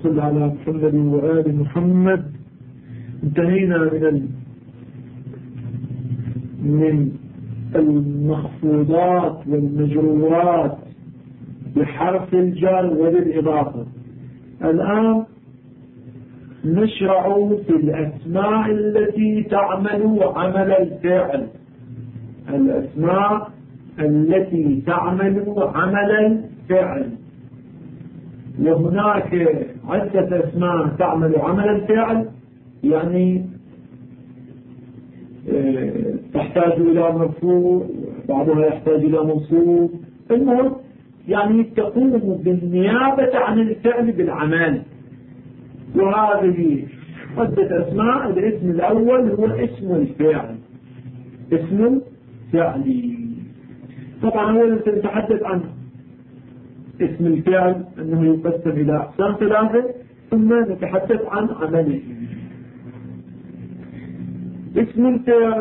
صل على محمد وآل محمد. انتهينا من المخفوضات والمجرورات بحرف الجر وبالإضافة. الآن نشرع في الأسماء التي تعمل عمل الفعل. الأسماء التي تعمل عمل الفعل، وهناك عدة أسماء تعمل عمل الفعل، يعني تحتاج إلى مرفوع، بعضها يحتاج إلى منصوب، المهم يعني تقوم بالنيابة عن الفعل بالعمل. وهذه عدة أسماء. الاسم الأول هو اسم الفعل، اسم الفعل. طبعا أولا سنتحدث عن اسم الفعل أنه يقسم إلى أقسام ثلاثة، ثم نتحدث عن عمله. اسم الفعل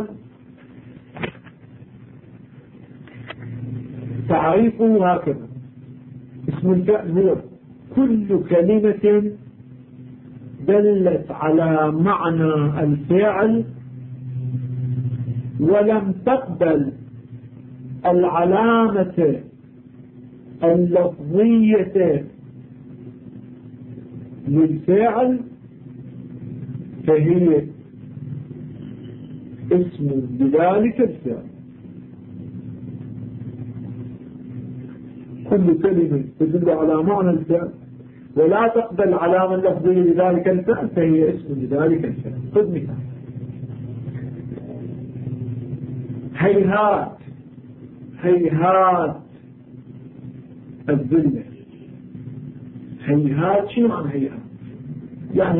تعريفه هكذا: اسم الفعل هو كل كلمة دلت على معنى الفعل ولم تقبل العلامة اللفظية للفعل فهي اسم لذلك الفعل. كل كلمة تدل على معنى الفعل ولا تقبل علامة لفظية لذلك الفعل فهي اسم لذلك الفعل. خذ مثال: هيهات. هيهات الذلة. هيهات شنو معنى هيهات؟ يعني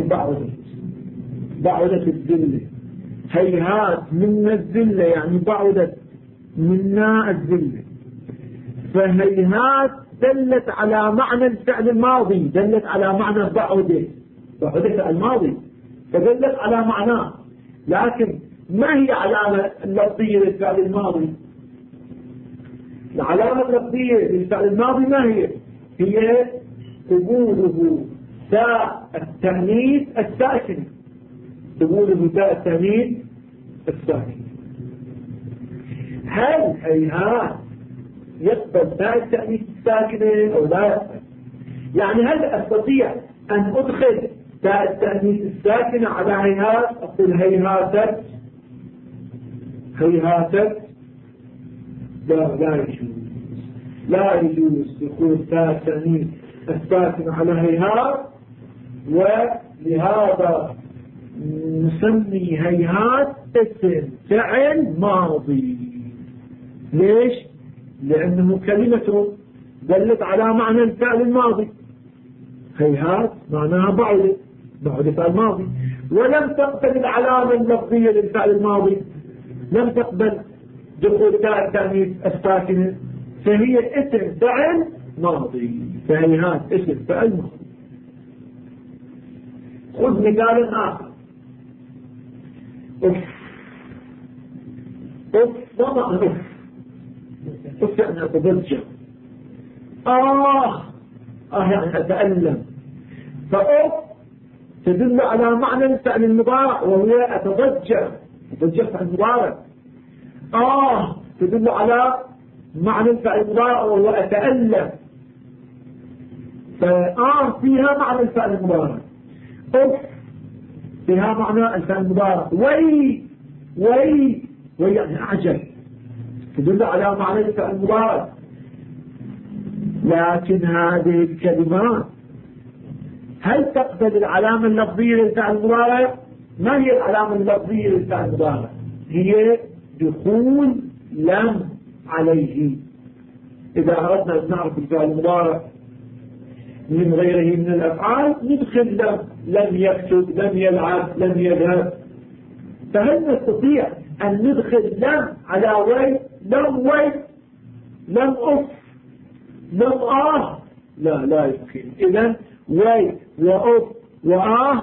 بعدت الذلة. هيهات منا الذلة يعني بعدت منا الذلة. فهيهات دلت على معنى الفعل الماضي، دلت على معنى بعدت الماضي، فدلت على معناه. لكن ما هي علامة اللفظية للفعل الماضي؟ العلامة اللفظية للفعل الماضي ما هي؟ هي قبوله تاء التأنيث الساكن. قبوله تاء التأنيث الساكن. هل هيهات يقبل تاء التأنيث الساكنة أو لا يقبل؟ يعني هل أستطيع أن أدخل تاء التأنيث الساكنة على هيهات؟ أقول هيهاتت هيهاتت؟ لا يجوز. لا يجوز دخول تاء التأنيث الساكنة على هيهات، ولهذا نسمي هيهات اسم فعل ماضي. ليش؟ لأنه كلمة دلت على معنى الفعل الماضي. هيهات معناها بعدت الماضي، ولم تقبل العلامة اللفظية للفعل الماضي، لم تقبل دخول تاء التأنيث الساكنة، فهي اسم فعل ماضي. فهيهات اسم فعل ماضي. خذ مثال آخر: وما أف يعني أتضجر. يعني أتألم. فأف تدل على معنى الفعل المضارع وهو أتضجر. أتضجر فعل مضارع. تدل على معنى الفعل المضارع وهو أتألم. فيها معنى الفعل المضارع. أف فيها معنى الفعل المضارع. وي يعني أعجب، تدل على معنى الفعل المضارع. لكن هذه الكلمات هل تقبل العلامة اللفظية للفعل المضارع؟ ما هي العلامة اللفظية للفعل المضارع؟ هي دخول لم عليه. إذا أردنا أن نعرف الفعل المضارع من غيره من الأفعال ندخل لم يكتب، لم يلعب، لم يذهب. فهل نستطيع أن ندخل لم على وي؟ لم أف، لم لا يمكن. إذن وي وأف وآه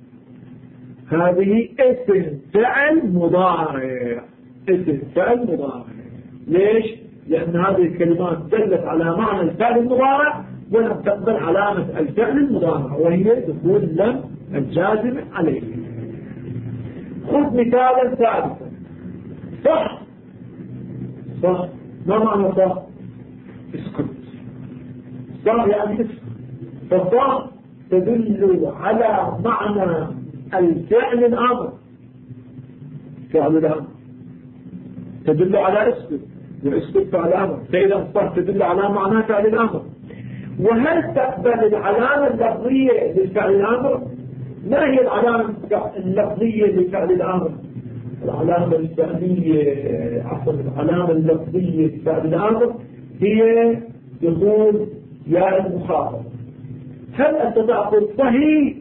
هذه اسم فعل مضارع. اسم فعل مضارع. ليش؟ لأن هذه الكلمات دلت على معنى الفعل المضارع ولم تقبل علامة الفعل المضارع وهي دخول لم الجازم عليه. خذ مثالا ثالثا. صح صح، ما معنى صح؟ اسكت. صح يعني اسكت. فالصح تدل على معنى الفعل الامر. فعل الامر تدل على اسكت، واسكت فعل امر، فاذا الصح تدل على معنى فعل الامر. وهل تقبل العلامة اللفظية للفعل الامر؟ ما هي العلامة اللفظية لفعل الامر؟ العلامة الفعلية عفوا العلامة اللفظية لفعل الامر هي دخول ياء المخاطب. هل أنت تأخذ صحيح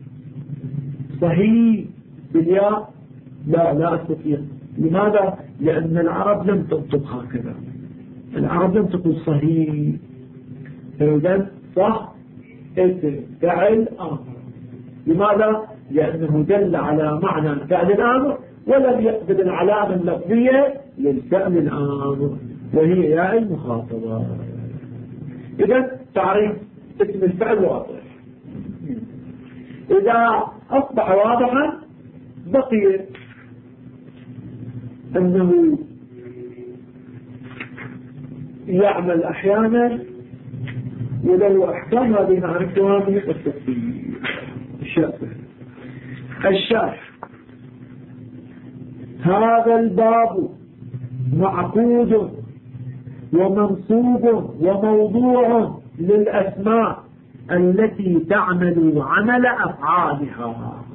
صحيح بالياء؟ لا أستطيع. لماذا؟ لأن العرب لم تنطق هكذا، العرب لم تقول صحيح. فإذا صح اسم فعل أمر. لماذا؟ لأنه دل على معنى فعل الأمر ولم يقبل العلامة اللفظية للفعل الأمر وهي ياء المخاطبة. إذا تعريف اسم الفعل واضح. إذا أصبح واضحا بقي أنه يعمل أحيانا ولو أحكام هذه نعرفها من التفصيل. الشرح. هذا الباب معقود ومنصوب وموضوع للأسماء التي تعمل عمل أفعالها،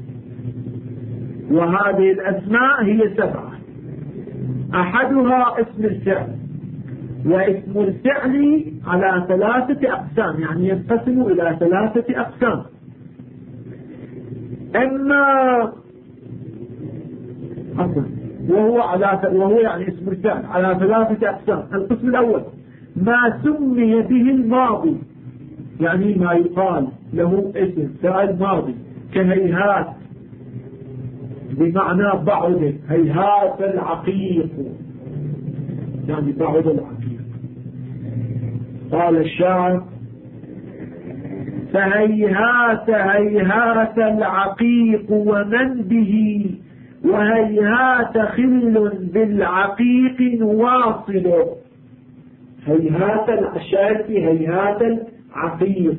وهذه الأسماء هي 7. أحدها اسم الفعل، واسم الفعل على 3 أقسام، يعني ينقسم إلى 3 أقسام. أما وهو يعني اسم الفعل على 3 أقسام. القسم الأول ما سمي به الماضي، يعني ما يقال له اسم فعل ماضي، كهيهات بمعنى بعد، هيهات العقيق، يعني بعد العقيق. قال الشاعر فهيهات هيهات العقيق ومن به، وهيهات خل بالعقيق نواصل. هيهات العشاق هيهات العقيق،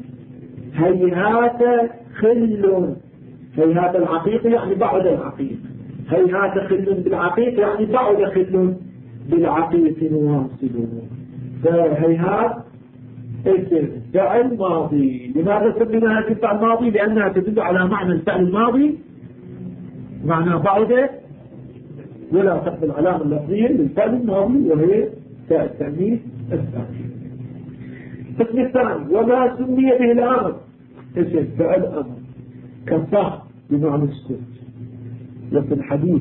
هيهات خل، هيهات العقيق يعني بعد العقيق، هيهات خل بالعقيق يعني بعد خل بالعقيق نواصل. فهيهات اسم فعل ماضي. لماذا سميناها اسم فعل ماضي؟ لأنها تدل على معنى الفعل الماضي، معنى بعده، ولا تقبل علامة اللفظية للفعل الماضي وهي تاء التأنيث الساكن. القسم الثاني وما سمي به الأمر، اسم فعل أمر، كالصح بمعنى السكوت. وفي الحديث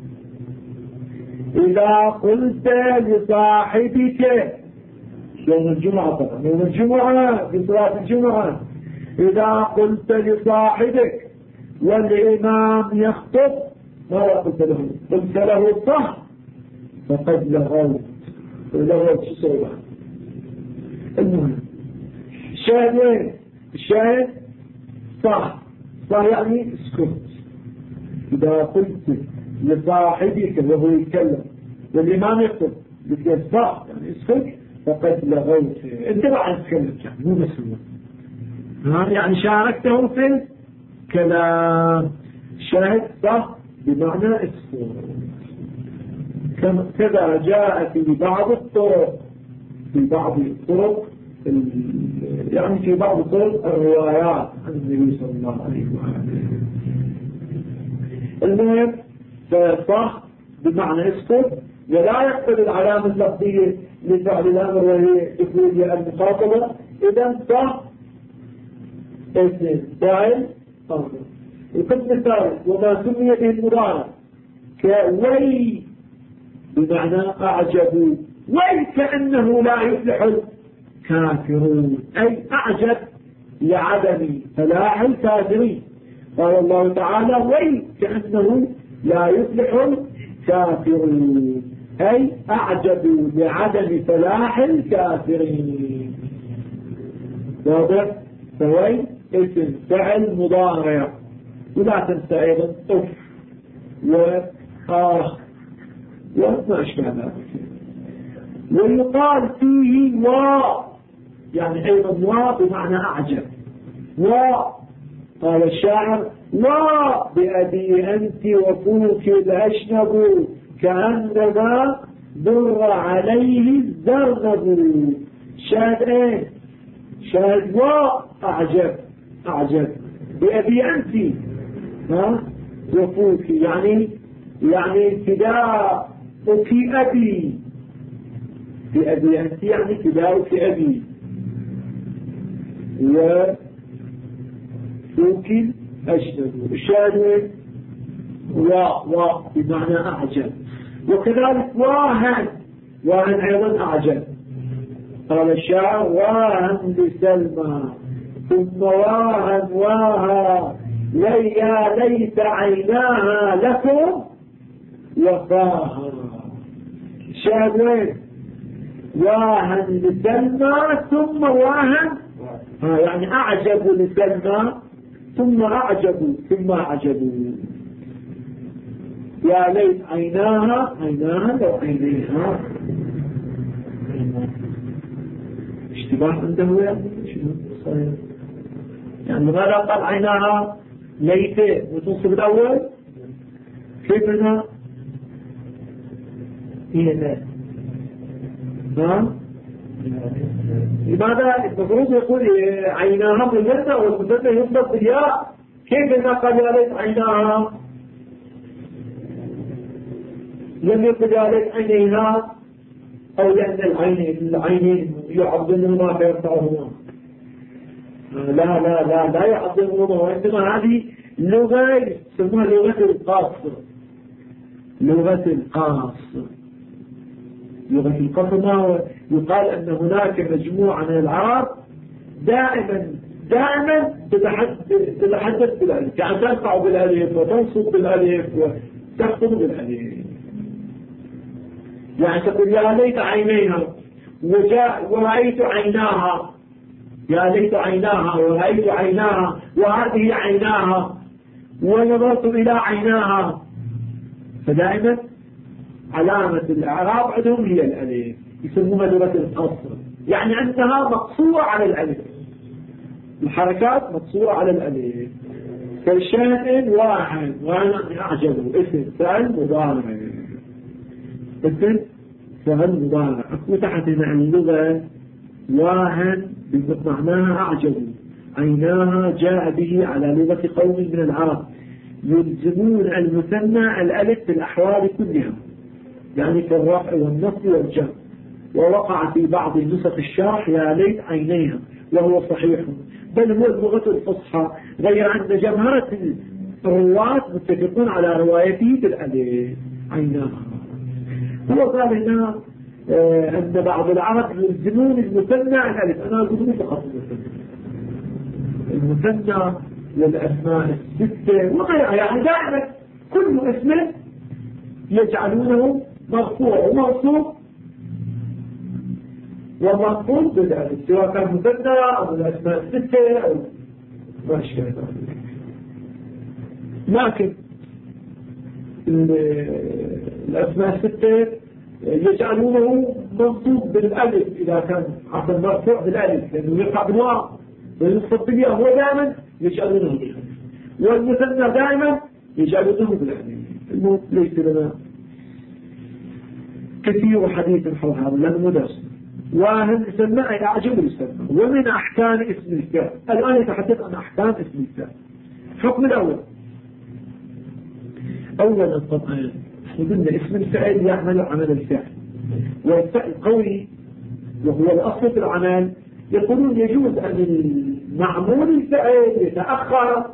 إذا قلت لصاحبك يوم الجمعة، طبعا يوم الجمعة في صلاة الجمعة، إذا قلت لصاحبك والإمام يخطب ماذا قلت له؟ قلت له صح فقد لغوت. لغوت شو سوى؟ المهم الشاهد وين؟ الشاهد صح. صح يعني اسكت. إذا قلت لصاحبك وهو يتكلم والإمام يخطب قلت صح يعني اسكت فقد لغوت. انت بعد تتكلم يعني مو مسؤول، يعني شاركته في الكلام. شاهد صح بمعنى اسكت. كذا جاء في بعض الطرق، في بعض الطرق يعني في بعض طرق الروايات عن النبي صلى الله عليه وآله. المهم فصح بمعنى اسكت، ولا يقبل العلامة اللفظية لفعل الأمر وهي دخول المخاطبة. إذا صح اسم فاعل أمر. القسم الثالث وما سمي به المضارع كوي بمعنى أعجبوا، وي كأنه لا يفلح الكافرون، أي أعجب لعدم فلاح الكافرين. قال الله تعالى وي كأنه لا يفلح الكافرون، أي أعجبوا لعدم فلاح الكافرين. واضح؟ فوي اسم فعل مضارع. ولا تنسى أيضا أف وآخ وما أشبه ذلك. ويقال فيه يعني أيضا بمعنى أعجب. قال الشاعر: بأبي أنت وفوك الأشنب كأنما در عليه الزرنب. شاهد شاهد أعجب بأبي أنت وفوك يعني فداء في أبي. بأبي أنت يعني فداء في أبي. وفوك أشنب. الشاهد بمعنى أعجب. وكذلك واهن أيضا أعجب. قال الشاعر: واهن بسلمى ثم واها يا ليت عيناها لكم وفاها. الشاهد وين؟ واهن لسلمى ثم واهن يعني أعجبوا لسلمى ثم أعجبوا يا ليت عيناها لو عينيها. اشتباه عنده يعني ماذا قال عيناها ليت وتنصب الأول؟ كيف هنا؟ هي ذات لماذا المفروض يقول عيناها بالمثنى والمثنى يطلق بالياء؟ كيف هنا قال يا ليت عيناها؟ لم يقل يا ليت عينيها، أو لأن العينين يعظمهما فيرفعهما. لا يعظمهما، وإنما هذه لغة يسمونها لغة القصر. لغة القصر ما يقال أن هناك مجموعة من العرب دائما تتحدث بالألف، يعني ترفع بالألف وتنصب بالألف وتخطب بالألف. يعني تقول يا ليت عينيها ورأيت عيناها، يا ليت عيناها ورأيت عيناها وهذه عيناها ونظرت إلى عيناها. فدائما علامة الإعراب عندهم هي الألف، يسمونها لغة القصر، يعني أنها مقصورة على الألف، الحركات مقصورة على الألف. فالشاهد واحد أعجبه اسم فعل مضارع. اسم فعل مضارع. فتحت عن اللغة واحد بمعناها أعجبه، عيناها جاء به على لغة قوم من العرب يلزمون المثنى الألف في الأحوال كلها، يعني في الرفع والنصب والجر. ووقع في بعض نسخ الشرح يا ليت عينيها، وهو صحيح، بل هو اللغة الفصحى، غير أن جمهرة الرواة متفقون على روايته بالألف عيناها. هو قال هنا أن بعض العرب يلزمون المثنى الألف. أنا أقول فقط المثنى والأسماء الستة وغيرها، يعني دائما كل اسم يجعلونه مرفوع ومنصوب ومنصوب بالألف، سواء كان مثنى أو الأسماء الستة أو ما أشبه ذلك. لكن الأسماء الستة يجعلونه منصوب بالألف إذا كان عشان مرفوع بالألف، لأنه يقع بالواو وينصب بالياء، هو دائما يجعلونه بالألف، والمثنى دائما يجعلونه بالألف. المهم ليس لنا كثير حديث حول هذا لأنه مدرس. وهم يسمى أعجب يسمى. ومن أحكام اسم الفعل، الآن يتحدث عن أحكام اسم الفعل. الحكم الأول، أولا طبعا قلنا اسم الفعل يعمل عمل الفعل، والفعل قوي وهو الأصل في العمل. يقولون يجوز أن المعمول الفعل يتأخر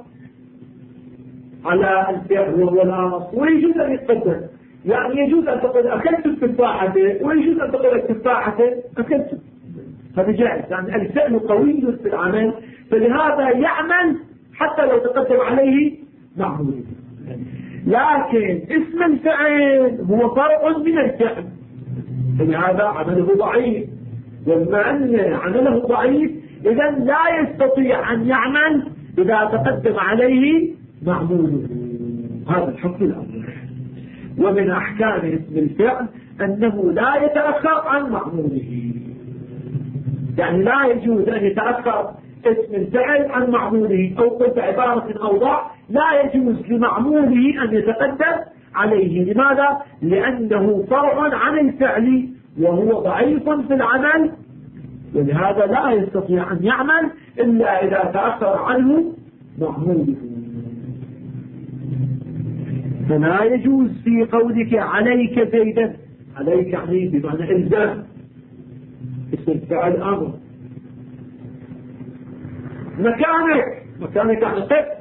على الفعل وهو الأصل، ويجوز أن يتقدم. يعني يجوز أن تقول أكلت التفاحة، ويجوز أن تقول التفاحة أكلت. هذا جائز، يعني الفعل قوي في العمل، فلهذا يعمل حتى لو تقدم عليه معمول. لكن اسم الفعل هو فرع من الفعل، فلهذا عمله ضعيف. وبما أن عمله ضعيف إذا لا يستطيع أن يعمل إذا تقدم عليه معموله. هذا الحكم الأول. ومن أحكام اسم الفعل أنه لا يتأخر عن معموله، يعني لا يجوز أن يتأخر اسم الفعل عن معموله، أو قلت عبارة أوضح، لا يجوز لمعموله أن يتقدم عليه. لماذا؟ لأنه فرع عن الفعل وهو ضعيف في العمل، ولهذا لا يستطيع أن يعمل إلا إذا تأخر عنه معموله. فلا يجوز في قولك عليك زيدا، عليك يعني بمعنى إلزام، اسم الفعل أمر. مكانك يعني قف،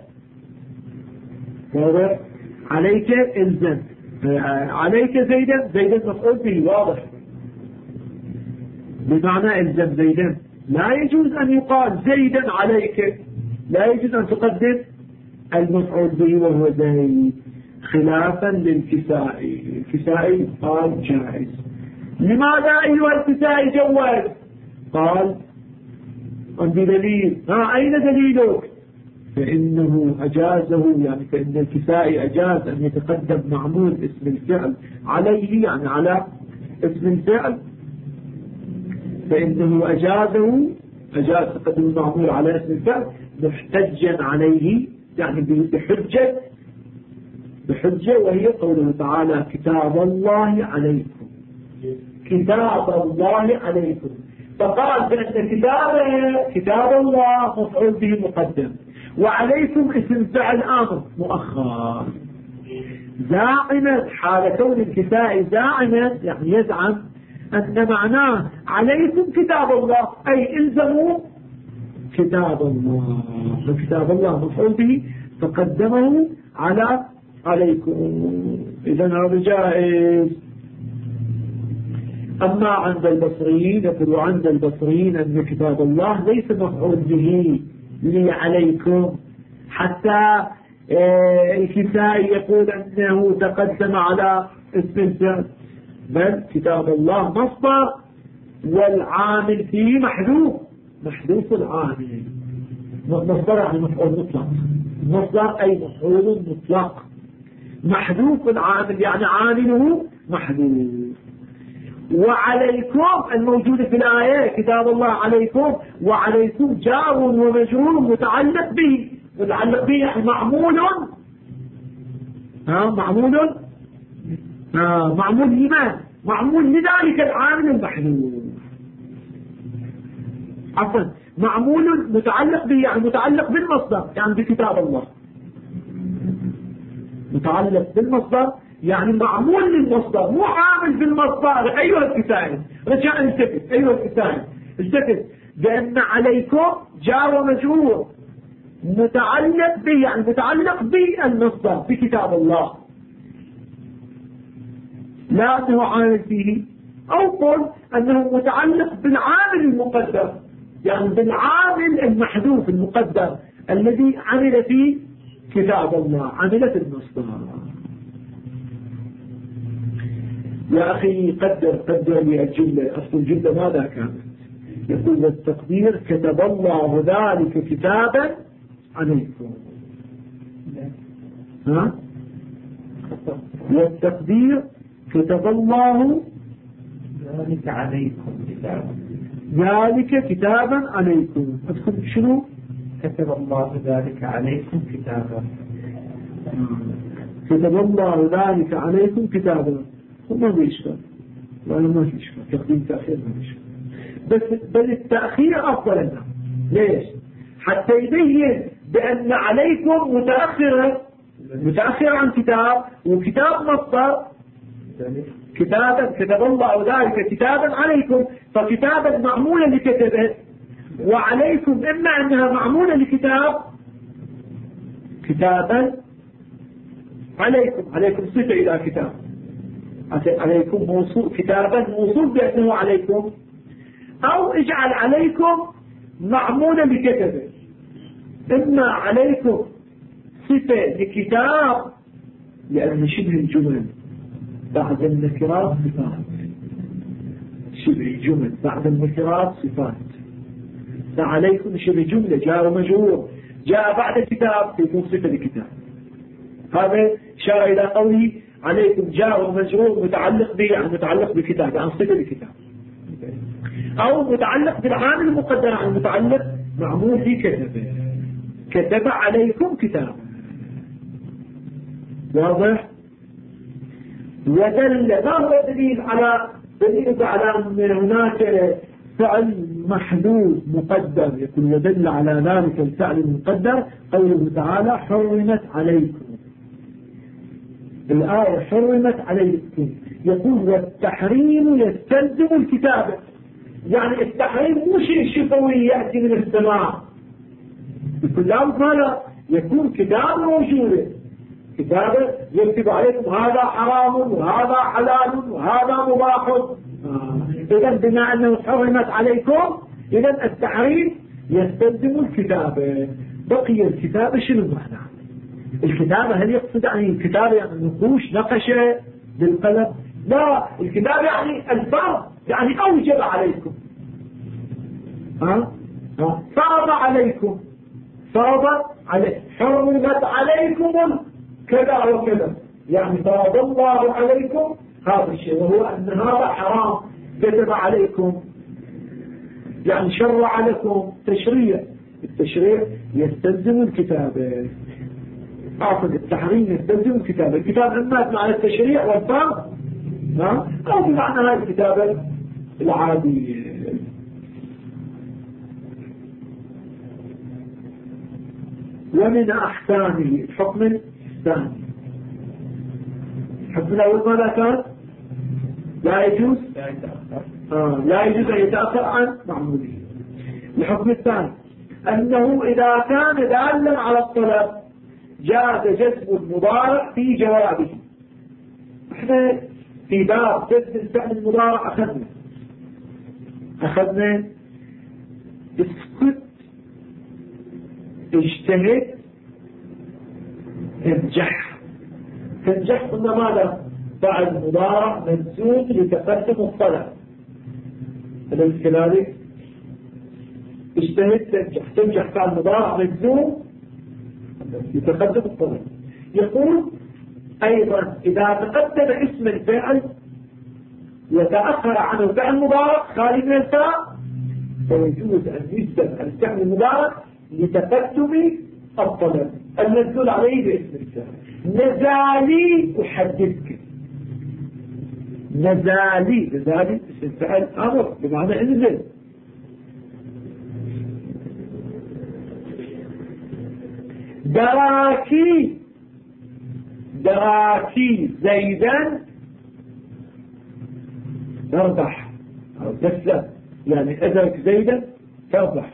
واضح؟ عليك إلزام، عليك زيدا مفعول به واضح بمعنى إلزام زيدا. لا يجوز أن يقال زيدا عليك، لا يجوز أن تقدم المفعول به وهو زيد، خلافا للكسائي. الكسائي قال جائز. لماذا أيها الكسائي جواز؟ قال عندي دليل. أين دليلك؟ فإنه أجازه، يعني فإن الكسائي أجاز أن يتقدم معمول اسم الفعل عليه، يعني على اسم الفعل، فإنه أجاز تقدم المعمول على اسم الفعل محتجا عليه، يعني بحجة، وهي قوله تعالى كتاب الله عليكم، كتاب الله عليكم. فقال بأن كتاب الله مفعول به مقدم، وعليكم اسم فعل آمر مؤخر. زاعما حال كون الكسائي زاعما، يعني يزعم أن معناه عليكم كتاب الله، أي إلزموا كتاب الله، فكتاب الله مفعول به فقدمه عليكم. إذن هذا جائز. أما عند البصريين يقول عند البصريين أن كتاب الله ليس مفعول به لي عليكم، حتى الكسائي يقول أنه تقدم على اسم الفعل، بل كتاب الله مصدر والعامل فيه محذوف العامل. مصدر يعني مفعول مطلق، مصدر أي مفعول مطلق محذوف العامل، يعني عامله محذوف. وعليكم الموجود في الآية كتاب الله عليكم، وعليكم جار ومجرور متعلق به، يعني معمول لمن؟ معمول لذلك العامل المحذوف. عفوا، معمول متعلق به، يعني متعلق بالمصدر، يعني بكتاب الله، متعلق بالمصدر يعني معمول للمصدر، مو عامل بالمصدر. أيها الكتاب رجاء التفت، أيها الكتاب التفت، بأن عليكم جار ومجرور متعلق به، يعني متعلق بالمصدر بكتاب الله، لا أنه عامل فيه. أو قل أنه متعلق بالعامل المقدر، يعني بالعامل المحذوف المقدر الذي عمل فيه كتاب الله، عملت المصدر. يا أخي قدر لي الجملة، أصل الجملة ماذا كانت؟ يقول التقدير كتب الله ذلك كتابا عليكم. والتقدير كتب الله ذلك عليكم كتابا، ذلك كتابا عليكم. أدخل شنو؟ كتب الله ذلك عليكم كتابا، كتب الله ذلك عليكم كتابا. ما في إشكال، وأنا ما في إشكال، تقديم تأخير ما في إشكال، بل التأخير أفضل لنا. ليش؟ حتى يبين بأن عليكم متأخر عن كتاب، وكتاب مصدر كتابا، كتب الله ذلك كتابا عليكم، فكتابا معمولة لكتبه، وعليكم إما أنها معمولة كتابا عليكم صفة إلى كتاب، عليكم موصول، كتابا موصول بأنه عليكم، أو اجعل عليكم معمولة لكتبه، إما عليكم صفة لكتاب لأن شبه الجمل بعد النكرات صفات، شبه الجمل بعد النكرات صفات، عليكم شبه جملة جار ومجرور جاء بعد كتاب يكون صفة لكتاب. هذا شار إلى قوله عليكم جار ومجرور متعلق به يعني متعلق بكتاب يعني صفة لكتاب، أو متعلق بالعامل المقدر عن متعلق معمول في كتب عليكم كتاب. واضح؟ ودل ما هو دليل على أن هناك فعل محدود مقدر يكون يدل على ذلك الفعل المقدر قوله تعالى حرمت عليكم. الآية حرمت عليكم يقول والتحريم يستلزم الكتابة، يعني التحريم مو شيء شفوي يأتي من السماء، يقول لا يكون كتاب موجود، كتابة يكتب عليكم هذا حرام وهذا حلال وهذا مباح. إذن بما أنه حرمت عليكم إذن التحريم يستلزم الكتابة. بقي الكتابة شنو معنى؟ الكتابة هل يقصد يعني الكتابة يعني نقوش نقشة بالقلم؟ لا، الكتابة يعني الفرض، يعني أوجب عليكم، فرض عليكم، فرض عليكم، حرمت عليكم كذا وكذا، يعني فرض الله عليكم هذا الشيء وهو أن هذا حرام، كتب عليكم يعني شرع لكم تشريع. التشريع يستلزم الكتابة، أعتقد التحريم يستلزم الكتابة. الكتاب إما معنى التشريع والفرض أو بمعنى هذه الكتابة العادية. ومن أحكامه الحكم الثاني. الحكم الأول ماذا كان؟ لا يجوز أن يتأخر عن معموله. الحكم الثاني أنه إذا كان دالا على الطلب جاز جذب المضارع في جوابه. احنا في باب جذب الفعل المضارع أخذنا اسكت، اجتهد، تنجح قلنا ماذا؟ فعل مضارع منسوب لتقدم الطلب، أليس كذلك؟ اجتهد تنجح فعل مضارع منسوب لتقدم الطلب. يقول أيضا إذا تقدم اسم الفعل وتأخر عنه فعل مضارع خالي من الفاء فيجوز أن يجذب الفعل المضارع لتقدم الطلب المدلول عليه باسم الفعل. نزالي أحدثك، نزالي اسم الفعل أمر بمعنى انزل. دراكي زيدا تربح أو تسلم، يعني أدرك زيدا تربح.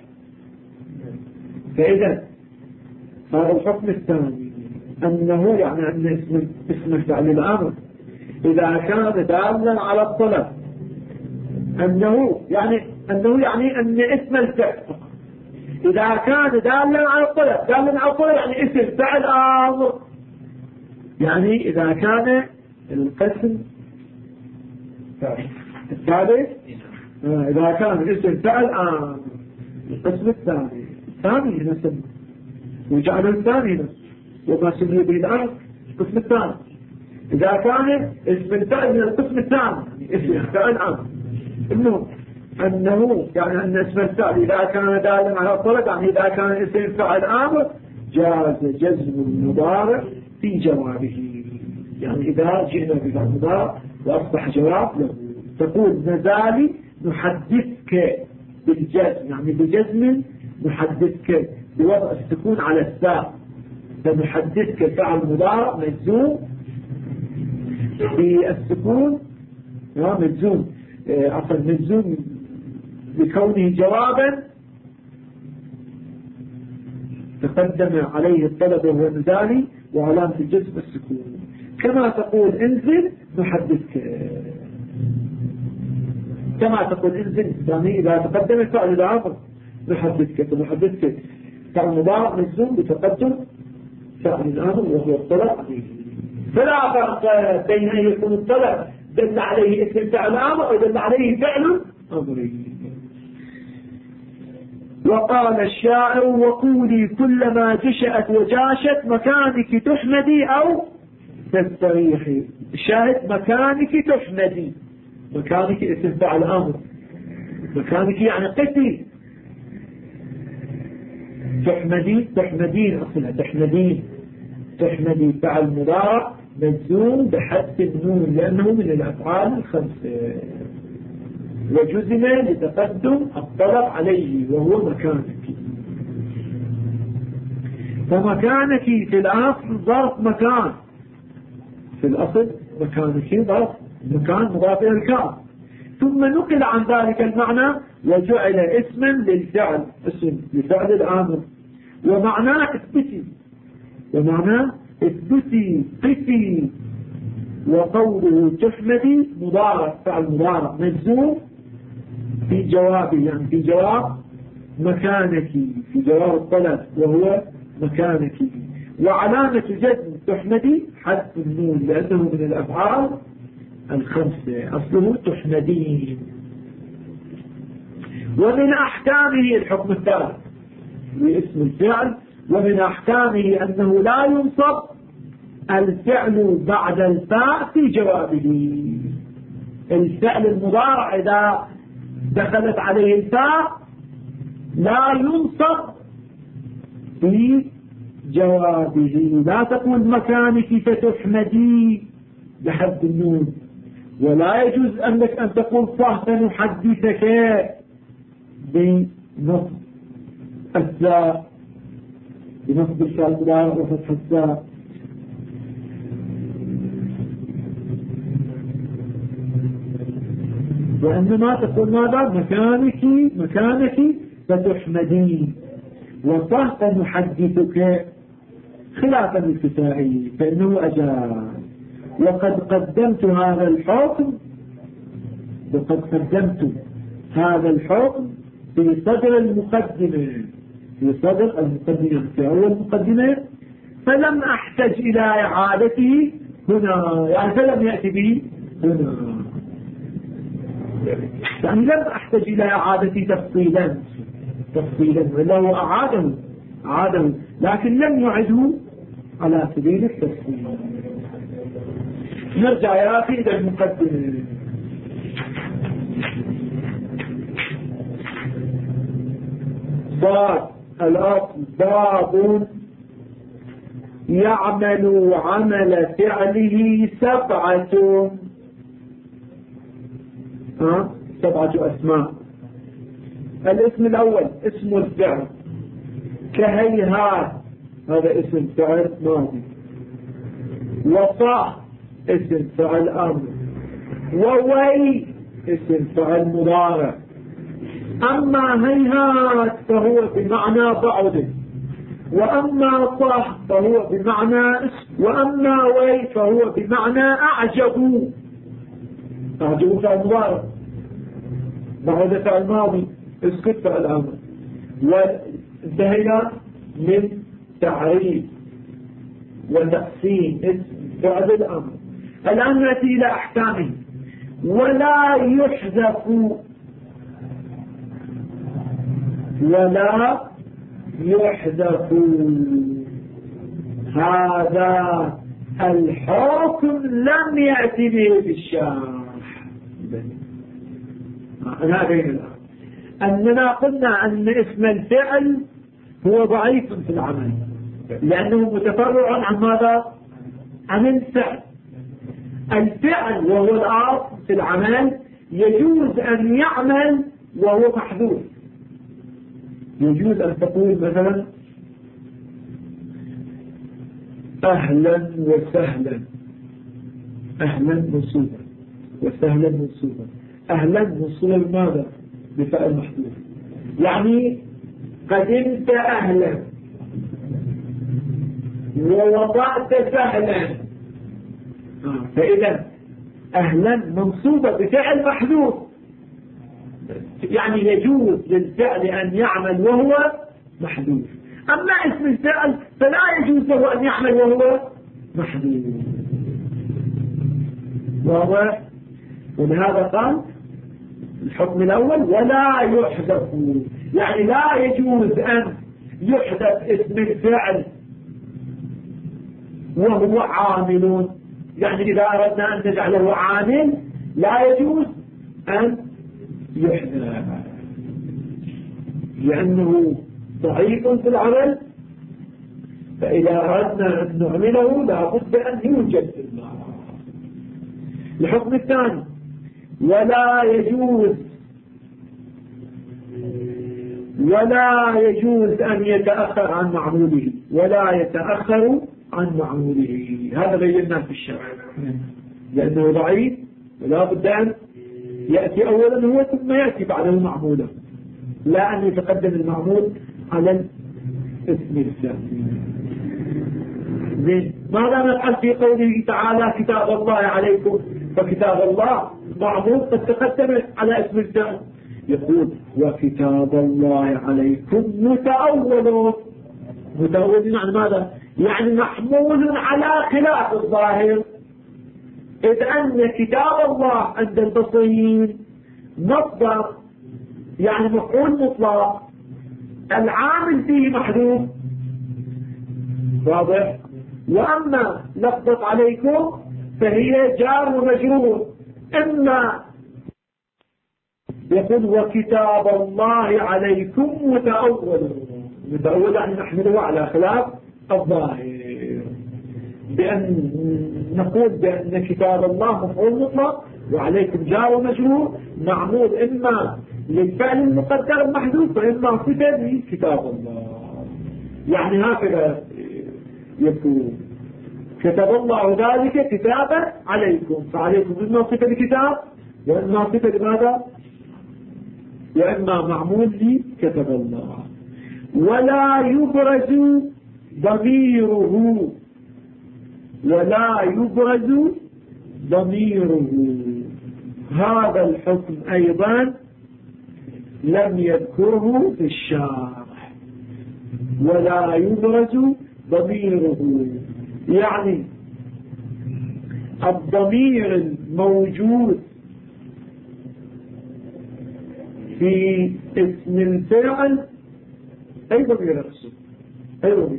فإذا هذا الحكم الثاني أنه يعني أن اسم الفعل الأمر إذا كان دالا على الطلب أنه يعني أن اسم الفعل إذا كان دالا على الطلب، يعني اسم فعل أمر، يعني إذا كان القسم الثالث إذا كان اسم فعل أمر القسم الثاني نسمى وجعل الثاني نسمى وما سمي به الأمر القسم الثاني. إذا كان اسم الفعل من القسم الثاني اسم فعل أمر أنه يعني أن اسم الفعل إذا كان دالا على الطلب، يعني إذا كان اسم الفعل أمر جاز جزم المضارع في جوابه، يعني إذا جئنا بفعل مضارع وأصبح جواب له. تقول نزالي نحدثك بالجزم، يعني بجزم نحدثك بوضع السكون على الساء، فنحدثك فعل مضارع مجزوم بالسكون مجزوم بكونه جوابا تقدم عليه الطلب وهو نزالي وعلامة الجزم السكون. كما تقول انزل نحدثك، كما تقول انزل يعني إذا تقدم فعل الأمر نحدثك فعل مضارع مجزوم بتقدم فعل الأمر وهو الطلب عليه. فلا فرق بين أن يكون الطلب دل عليه اسم فعل أمر أو دل عليه فعل أمري. وقال الشاعر وقولي كلما جشأت وجاشت مكانك تحمدي أو تستريحي. الشاهد مكانك تحمدي، مكانك اسم فعل أمر، مكانك يعني قتي، تحمدي تحمدين أصلا تحمدين، تحمدي فعل مضارع مجزوم بحذف النون لأنه من الأفعال الخمسة، وجزم لتقدم الطلب عليه وهو مكانك. فمكانك في الأصل ظرف مكان، في الأصل مكانك ظرف مكان مضاف إلى الكاف، ثم نقل عن ذلك المعنى وجعل اسما للفعل، اسم لفعل الآمر، ومعناه اثبتي، ومعناه اثبتي قفي. وقوله تحمدي مضارع فعل مضارع مجزوم في جوابه، يعني في جواب مكانك، في جواب الطلب وهو مكانك. وعلامة جزم تحمدي حذف النون لأنه من الأفعال الخمسة، أصله تحمدين. ومن أحكامه الحكم الثالث باسم الفعل، ومن أحكامه أنه لا ينصب الفعل بعد الفاء في جوابه. الفعل المضارع إذا دخلت عليه الفاء لا ينصب في جوابه. لا تقول مكانك فتحمدي بحذف النون، ولا يجوز أنك أن تقول فنحدثك بنصب الثاء، بنصب الفعل المضارع وفتح الثاء. وإنما تقول ماذا؟ مكانك فتحمدين، فنحدثك خلافا للكسائي فإنه أجاز. وقد قدمت هذا الحكم في صدر المقدمة، في أول المقدمة، فلم أحتج إلى إعادته هنا، يعني فلم يأتي به هنا، يعني لم أحتج إلى إعادته تفصيلا ولا هو أعاده لكن لم يعده على سبيل التفصيل. نرجع يا أخي إلى المقدمة. الأصل باب يعمل عمل فعله سبعة أسماء. الاسم الأول اسم الفعل كهيهات، هذا اسم فعل ماضي. وصاح اسم فعل أمر. ووي اسم فعل مضارع. أما هيهات فهو بمعنى بعد، وأما صح فهو بمعنى اسم، وأما وي فهو بمعنى أعجبوا فعل مضارع، بعد فعل ماضي اسكت فعل أمر. وانتهينا من تعريف وتقسيم اسم فعل الأمر. الآن نأتي إلى أحكامه. ولا يحذف هذا الحكم لم يأتي به بالشرح. هذا الآن أننا قلنا أن اسم الفعل هو ضعيف في العمل لأنه متفرع عن ماذا؟ عن الفعل. الفعل وهو الأصل في العمل يجوز أن يعمل وهو محذوف. يجوز أن تقول مثلا أهلا وسهلا، أهلا منصوبا وسهلا منصوبا. أهلا منصوبا بماذا؟ بفعل محذوف، يعني قدمت أهلا ووضعت سهلا. فإذا أهلا منصوبة بفعل محذوف، يعني يجوز للفعل أن يعمل وهو محذوف. أما اسم الفعل فلا يجوز له أن يعمل وهو محذوف. واضح؟ ولهذا قال الحكم الأول ولا يحذف، يعني لا يجوز أن يحدث اسم الفعل وهو عامل. يعني إذا أردنا أن نجعله عامل لا يجوز أن يحدث لأنه ضعيف في العمل، فإذا أردنا أن نعمله لا بد أن يوجد في المعنى. الحكم الثاني: ولا يجوز أن يتأخر عن معموله، ولا يتأخر عن معموله. هذا بينا في الشرع لأنه ضعيف ولا بد أن يأتي أولا هو ثم يأتي بعده معموله، لا أن يتقدم المعمول على الاسم الثاني. ماذا نفعل في قوله تعالى كتاب الله عليكم؟ فكتاب الله معمول قد تقدم على اسم الثاني. يقول وكتاب الله عليكم متأول يعني ماذا؟ يعني محمول على خلاف الظاهر، إذ أن كتاب الله عند البصريين مصدر يعني مفعول مطلق، العامل فيه محذوف واضح، وأما لفظة عليكم فهي جار ومجرور. إما يقول وكتاب الله عليكم متأول يعني نحمله على خلاف الظاهر، بأن نقول بأن كتاب الله مفعول مطلق وعليكم جار ومجرور معمول إما للفعل المقدر المحذوف وإما صفة كتاب الله. يعني هكذا يكون كتب الله ذلك كتابا عليكم، فعليكم إما صفة الكتاب وإما صفة لماذا؟ وإما معمول لي كتب الله. ولا يبرز ضميره، هذا الحكم أيضا لم يذكره في الشارع. ولا يبرز ضميره يعني الضمير الموجود في اسم الفعل أي ضمير يقصد؟ أي ضمير؟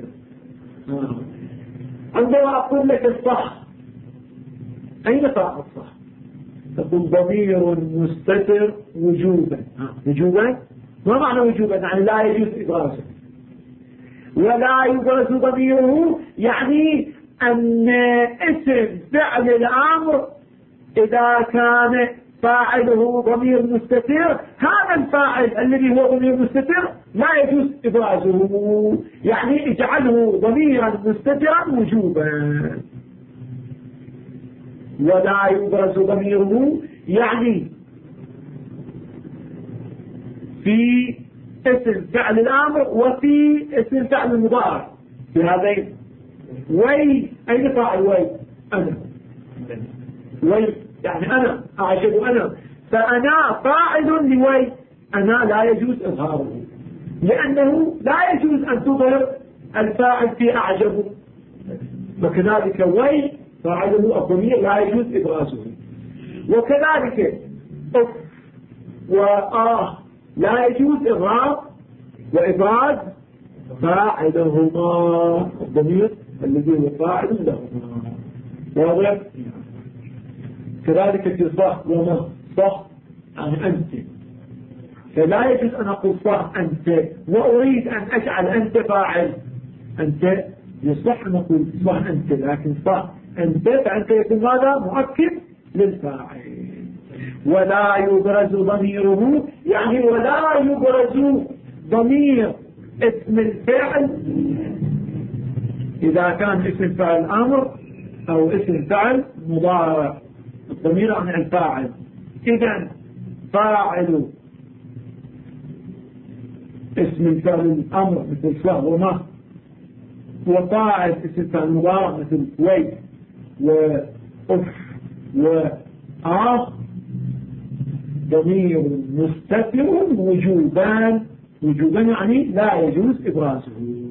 عندما أقول لك الصح أين تقع الصح؟ تقول ضمير مستتر وجوبا. وجوبا؟ ما معنى وجوبا؟ يعني لا يجوز إبرازه. ولا يبرز ضميره يعني أن اسم فعل الأمر إذا كان فاعله ضمير مستتر، هذا الفاعل الذي هو ضمير مستتر لا يجوز إبرازه، يعني اجعله ضميرا مستترا وجوبا. ولا يبرز ضميره يعني في اسم فعل الامر وفي اسم فعل المضارع في هذين. وي اين فاعل وي؟ انا. وي يعني انا اعجب انا، فانا فاعل لوي، انا لا يجوز اظهاره لانه لا يجوز ان تظهر الفاعل في اعجب، وكذلك وي فاعله الضمير لا يجوز ابرازه. وكذلك اف لا يجوز إظهار وإبراز فاعلهما الضمير الذي هو فاعل لهما. واضح؟ كذلك في صح وما صح يعني أنت، فلا يجوز أن أقول صح أنت وأريد أن أجعل أنت فاعل. أنت يصح أن أقول صح أنت، لكن صح أنت فأنت يكون ماذا؟ مؤكد للفاعل. ولا يبرز ضميره يعني ولا يبرز ضمير اسم الفعل إذا كان اسم الفعل أمر أو اسم الفعل مضارع، الضمير عن الفاعل. إذن فاعل اسم الفعل الأمر مثل صح وما، وفاعل اسم الفعل المضارع مثل وي وأف وآخ ضمير مستتر وجوبان يعني لا يجوز إبرازه.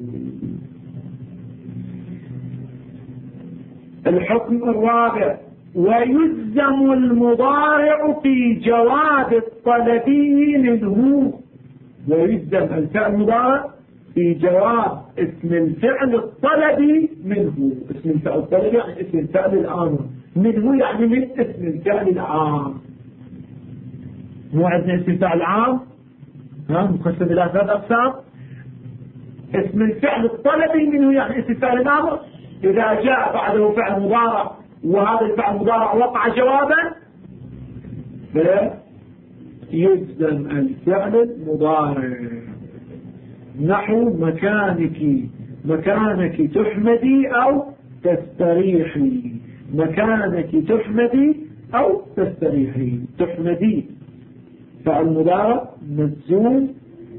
الحكم الرابع: ويلزم المضارع في جواب الطلبي منه. ويجزم الفعل المضارع في جواب اسم الفعل الطلبي منه. اسم الفعل الطلبي يعني اسم الفعل الآمر، منه يعني من اسم الفعل العام. مو عندنا اسم الفعل العام مقسم إلى 3 أقسام. اسم الفعل الطلبي منه يعني اسم الفعل الآمر إذا جاء بعده فعل مضارع وهذا الفعل المضارع وقع جوابا فيجزم الفعل المضارع. نحو مكانك تحمدي أو تستريحي. مكانك تحمدي أو تستريحي. تحمدي فعل مضارع مجزوم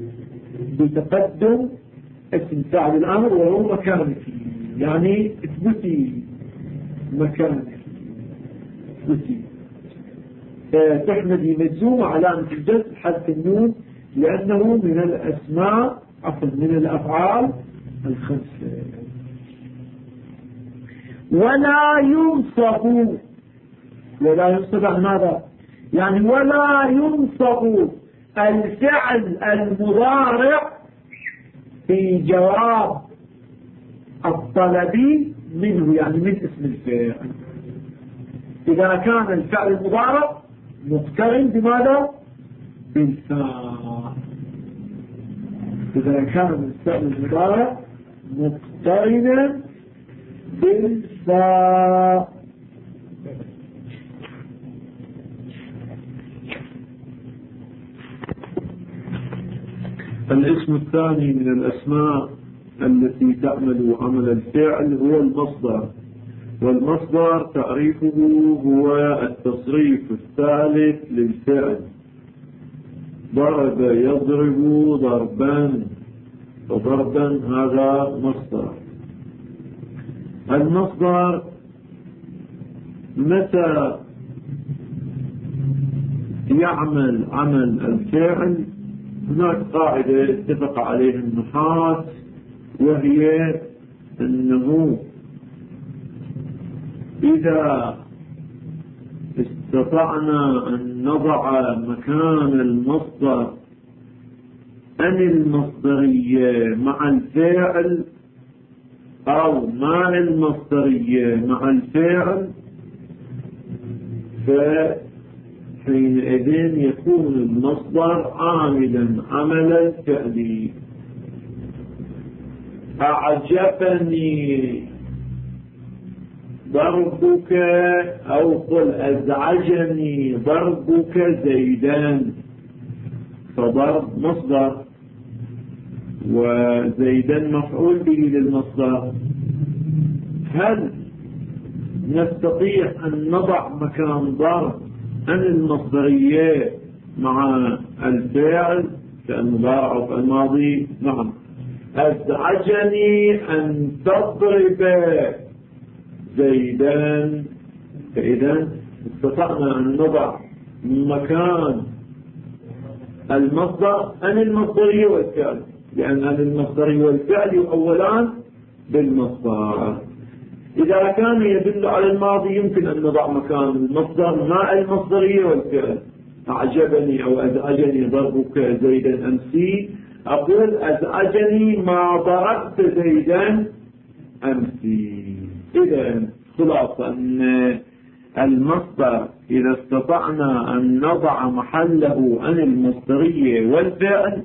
بتقدم اسم فاعل الأمر وهو مكانك، يعني اثبتي مكانك، اثبتي. تحمدي مجزوم علامة الجزم حذف النون لأنه من الأسماء من الأفعال الخمسة. ولا ينصب عن ماذا؟ يعني ولا ينصب الفعل المضارع في جواب الطلبي منه، يعني من اسم الفعل، إذا كان الفعل المضارع مقترن بماذا؟ بالفاء. إذا كان الفعل المضارع مقترنا بالفاء. الاسم الثاني من الأسماء التي تعمل عمل الفعل هو المصدر. والمصدر تعريفه هو التصريف الثالث للفعل. ضرب يضرب ضربا، وضربا هذا مصدر. المصدر متى يعمل عمل الفعل؟ هناك قاعدة اتفق عليها النحاة، وهي أنه إذا استطعنا أن نضع مكان المصدر أن المصدرية مع الفعل أو ما المصدرية مع الفعل، فحينئذ يكون المصدر عاملا عمل الفعل. أعجبني ضربك، أو قل أزعجني ضربك زيدان، فضرب مصدر وزيدان مفعول به للمصدر. هل نستطيع أن نضع مكان ضرب عن المصدرية مع الفعل كالمضارع أو كالماضي؟ نعم. أزعجني أن تضرب زيدان، فإذا استطعنا أن نضع مكان المصدر عن المصدرية والفعل، لأن المصدرية والفعل يؤولان بالمصدر. إذا كان يدل على الماضي يمكن أن نضع مكان المصدر مع المصدرية والفعل. أعجبني أو أزعجني ضربك زيدا أمسي، أقول أزعجني ما ضربت زيدا أمسي. إذا خلاصة أن المصدر إذا استطعنا أن نضع محله عن المصدرية والفعل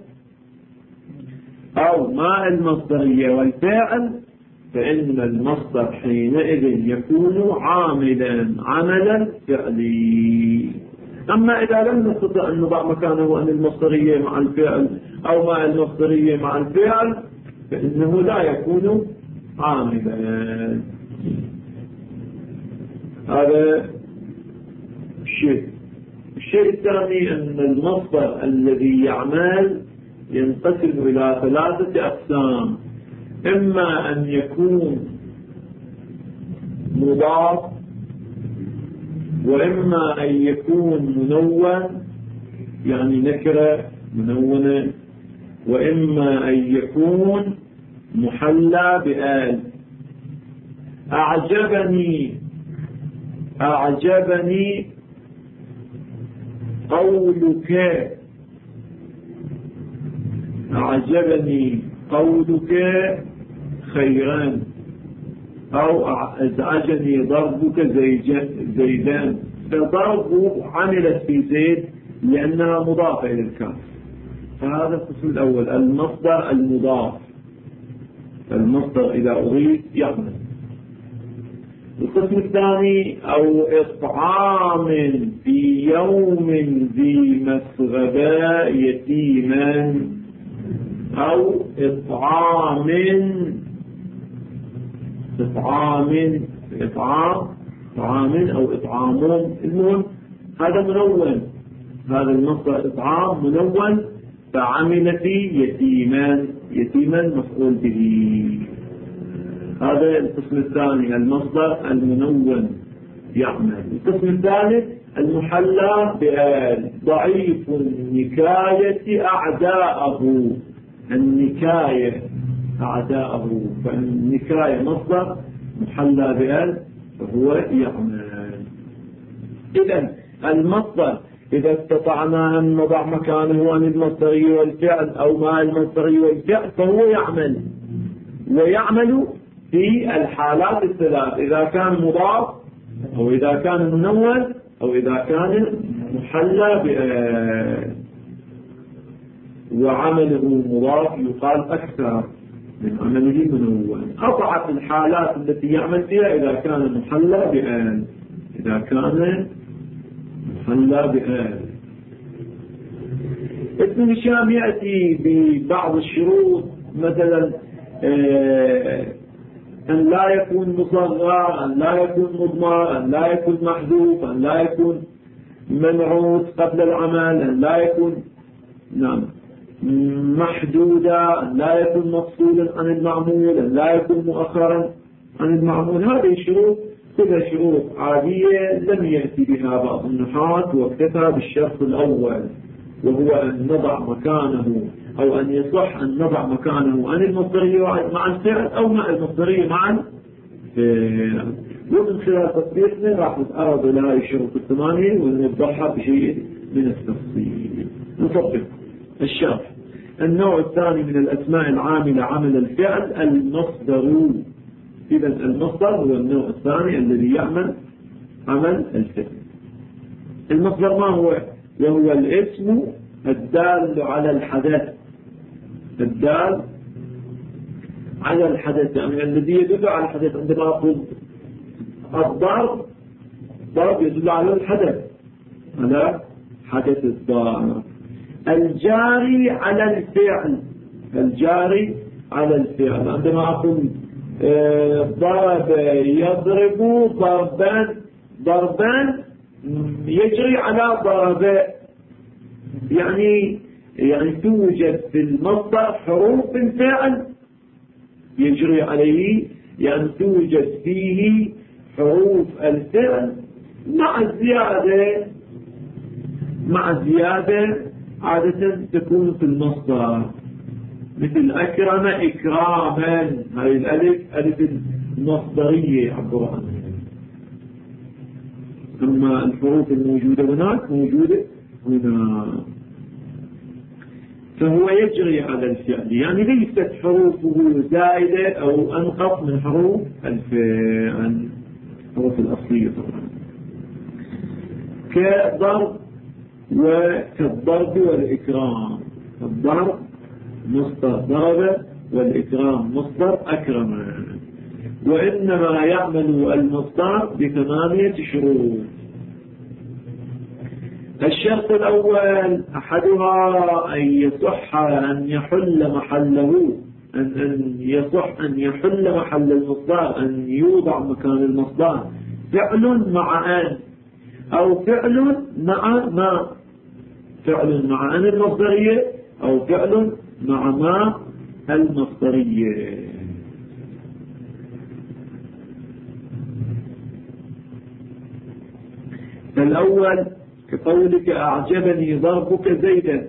أو مع المصدرية والفعل، فإن المصدر حينئذ يكون عاملا عملا فعلي. أما إذا لم نستطع أن نضع مكانه عن المصدرية مع الفعل أو مع المصدرية مع الفعل، فإنه لا يكون عاملا. هذا الشيء الثاني أن المصدر الذي يعمل ينقسم إلى 3 أقسام. إما أن يكون مضاف، وإما أن يكون منون يعني نكرة منونة، وإما أن يكون محلى بآل. أعجبني قولك أعجبني قولك خيرا، أو أزعجني ضربك زيدان. فضرب عملت في زيد لأنها مضافة إلى الكاف. فهذا القسم الأول، المصدر المضاف. المصدر إذا أضيف يعمل. القسم الثاني، أو إطعام في يوم ذي مسغبة يتيما، أو إطعام أو إطعامون. المهم هذا منون، هذا المصدر إطعام منون، فعمل في يتيما مفعول به. هذا القسم الثاني، المصدر المنون يعمل. القسم الثالث المحلى بآل، ضعيف النكاية أعداءه. النكاية أعداءه، فالنكاية مصدر محلى بآل فهو يعمل. إذن المصدر إذا استطعنا أن نضع مكانه عن المصدري والفعل أو مع المصدري والفعل فهو يعمل، ويعمل في الحالات الثلاث: إذا كان مضاف، أو إذا كان منون، أو إذا كان محلى بآل. وعمله مضاف يقال أكثر من عمله منون. أضعف الحالات التي يعمل فيها إذا كان محلى بآل، إذا كان محلى بآل. ابن هشام يأتي ببعض الشروط، مثلا أن لا يكون مصغر، أن لا يكون مضمر، أن لا يكون محذوف، أن لا يكون منعوت قبل العمل، أن لا يكون محدودا، أن لا يكون مفصولا عن المعمول، أن لا يكون مؤخرا عن المعمول. هذه الشروط كلها شروط عادية لم يأتي بها بعض النحاة، واكتفى بالشرط الأول، وهو أن نضع مكانه، أو أن يصح أن نضع مكانه عن المصدرية مع الفعل أو مع المصدرية معا. ومن خلال تطبيقنا راح نتعرض إلى هذه الشروط الثمانية ونوضحها بشيء من التفصيل. نطبق الشرح. النوع الثاني من الأسماء العاملة عمل الفعل المصدر. إذا المصدر هو النوع الثاني الذي يعمل عمل الفعل. المصدر ما هو؟ وهو الاسم الدال على الحدث، الدال على الحدث، يعني الذي يدل على الحدث. عندما أقول الضرب يدل على الحدث، على حدث الضرب. الجاري على الفعل، الجاري على الفعل. عندما أقول ضرب يضرب ضربان يجري على ضرباء، يعني توجد في المصدر حروف الفعل يجري عليه، يعني توجد فيه حروف الفعل مع زيادة عادة تكون في المصدر، مثل أكرم إكراما. هذه الألف ألف المصدرية عبر عنها، أما الحروف الموجودة هناك موجودة هنا. فهو يجري على الفعل، يعني ليست حروفه زائدة أو أنقص من حروف الفعل، حروف الأصلية طبعا، كضرب وكالضرب والإكرام. الضرب مصدر ضرب، والإكرام مصدر أكرم. وإنما يعمل المصدر بثمانية شروط. الشرط الأول أحدها أن يصح أن يحل محله، أن يصح أن يحل محل المصدر، أن يوضع مكان المصدر فعل مع أن، أو فعل مع ما، فعل مع أن المصدرية، أو فعل مع ما المصدرية. الأول كقولك أعجبني ضربك زيدا،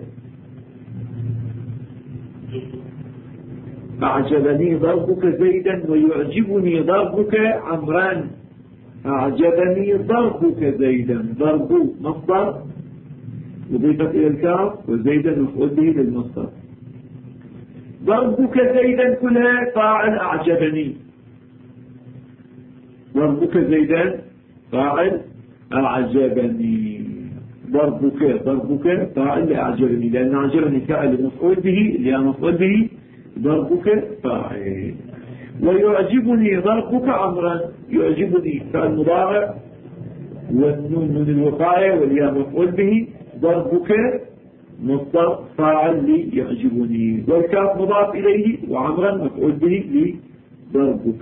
أعجبني ضربك زيدا ويعجبني ضربك عمران. أعجبني ضربك زيدا، ضرب مصدر مضيفة إلى الكاف، وزيدا مفعول به للمصدر. ضربك زيدا كلها فاعل أعجبني، ضربك زيدا فاعل أعجبني، ضربك فاعل أعجبني، لأن أعجبني فاعل مفعول به اللي هو مفعول به، ضربك فاعل. ويعجبني ضربك أمرا، يعجبني فاعل مضارع والنون من الوقاية واللي هو مفعول به، ضربك مصدر فاعل ليعجبني، والكاف مضاف إليه وعمرا مفعول به لضربك.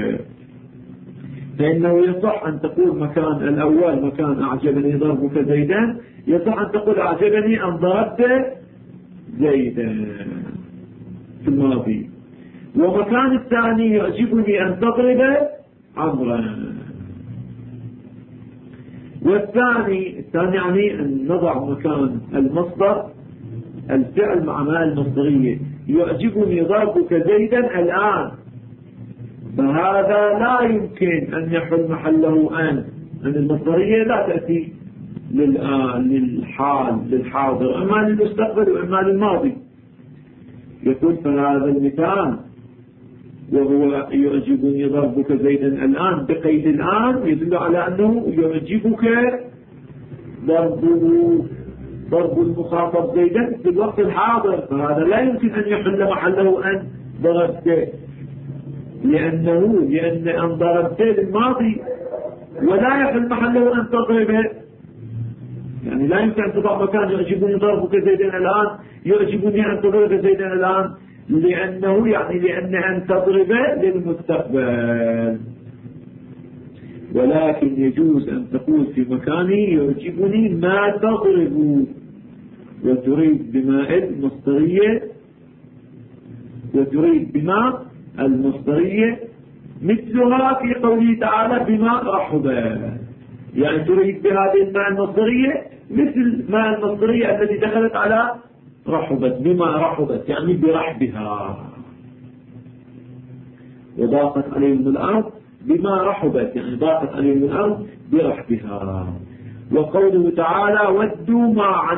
فإنه يصح أن تقول مكان الأول مكان أعجبني ضربك زيدا، يصح أن تقول أعجبني أن ضربت زيدا في الماضي. ومكان الثاني يعجبني أن تضرب عمرا. والثاني يعني أن نضع مكان المصدر الفعل مع ما المصدرية. يعجبني ضربك زيدا الآن، فهذا لا يمكن أن يحل محله أن المصدرية لا تأتي للحال للحاضر، أما للمستقبل وإما للماضي. يقول فهذا المثال وهو يعجبني ضربك زيدا الآن بقيد الآن يدل على أنه يعجبك ضرب المخاطب زيدا في الوقت الحاضر، فهذا لا يمكن أن يحل محله أن ضربته، لأن أن ضربته للماضي ولا يحل محله أن تضربه. يعني لا يمكن أن تضع مكان يعجبني ضربك زيدا الآن يعجبني أن تضرب زيدا الآن، لأن أن تضرب للمستقبل. ولكن يجوز أن تقول في مكاني يعجبني ما تضرب، وتريد بما المصدرية مثلها في قوله تعالى بما رحب، يعني تريد بهذه الماء المصدرية مثل ماء المصدرية التي دخلت على رحبت، بما رحبت يعني برحبها، وضاقت عليهم الأرض بما رحبت يعني ضاقت عليهم الأرض برحبها. وقوله تعالى ودوا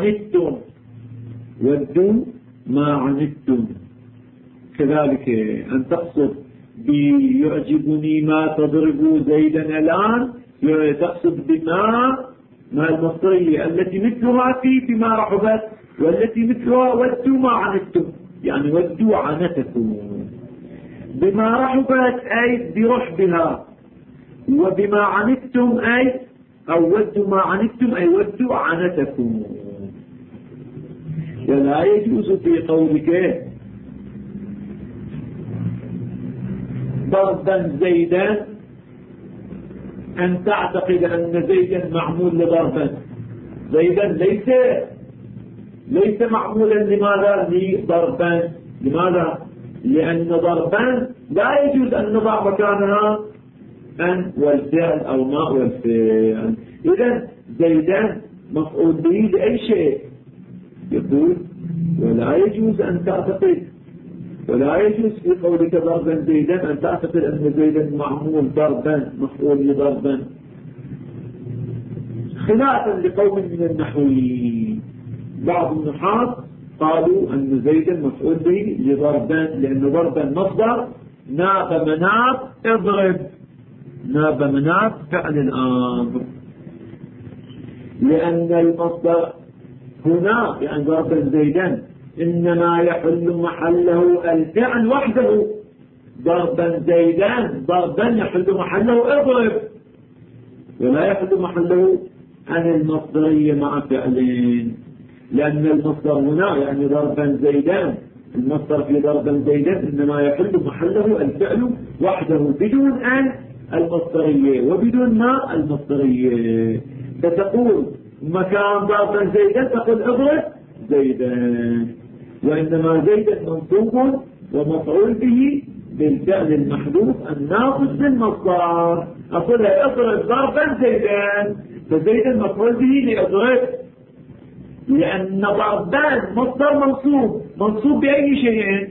ما عنتم، كذلك أن تقصد بيعجبني ما تضرب زيدا الآن، تقصد بما المصدرية التي مثلها بما رحبت، والتي مثلها ودوا ما عنتم يعني ودوا عنتكم. بما رحبت أي برحبها، وبما عنتم أي أو ودوا ما عنتم أي ودوا عنتكم. ولا يجوز في قولك ضربا زيدا أن تعتقد أن زيدا معمول لضربا. زيدا ليس معمولا لماذا لضربا. لماذا؟ لأن ضربا لا يجوز أن نضع مكانها أن والفعل أو ما والفعل. إذن زيدا مفعول به لأي شيء. يقول ولا يجوز أن تعتقد، ولا يجوز في قولك ضربا زيدا أن تعتقد أن زيدا معمول ضربا مفعول لضربا، خلافا لقوم من النحويين. بعض النحاة قالوا أن زيدا مفعول به لضربا، لأن ضربا مصدر ناب مناب اضرب، ناب مناب فعل الأمر، لأن المصدر هنا يعني ضربا زيدا إنما يحل محله الفعل وحده. ضربا زيدا ضربا يحل محله اضرب، ولا يحل محله عن المصدرية مع فعلين، لأن المصدر هنا يعني ضربا زيدا، المصدر في ضربا زيدا إنما يحل محله الفعل وحده بدون أن المصدرية وبدون ما المصدرية. فتقول مكان ضربا زيدا تقول اضرب زيدا، وإنما زيدا منصوب ومفعول به بالفعل المحذوف الناقص للمصدر. أقول اضرب ضربا زيدا، فزيدا مفعول به لأضرب، لأن ضربان مصدر منصوب بأي شيء؟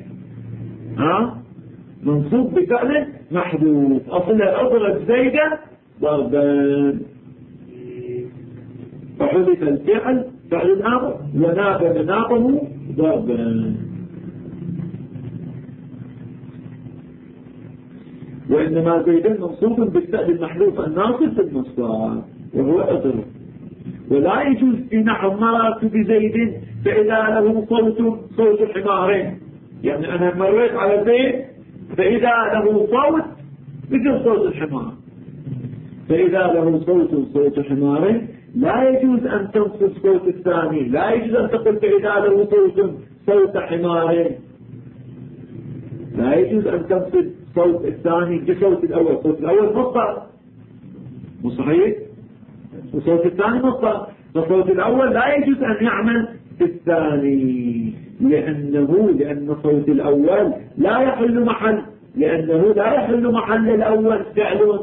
منصوب بفعل محذوف. أقول اضرب زيدا ضربان، فحذف الفعل فعل الأمر وناب منابه ضربا. وإنما زيدا منصوب بالفعل المحذوف الناصب بالمصدر وهو اضرب. ولا يجوز في نحو مررت بزيد فإذا له صوت حمار، يعني أنا مريت على زيد فإذا له صوت مثل صوت الحمار، فإذا له صوت حمار لا يجوز أن تنصب صوت الثاني، لا يجوز أن تقول فإذا له صوت حمار، لا يجوز أن تنصب صوت الثاني بصوت الأول. صوت الأول مصدر مو صحيح، وصوت الثاني مصدر، فصوت الأول لا يجوز أن يعمل في الثاني لأن صوت الأول لا يحل محل، لأنه لا يحل محل الأول فعل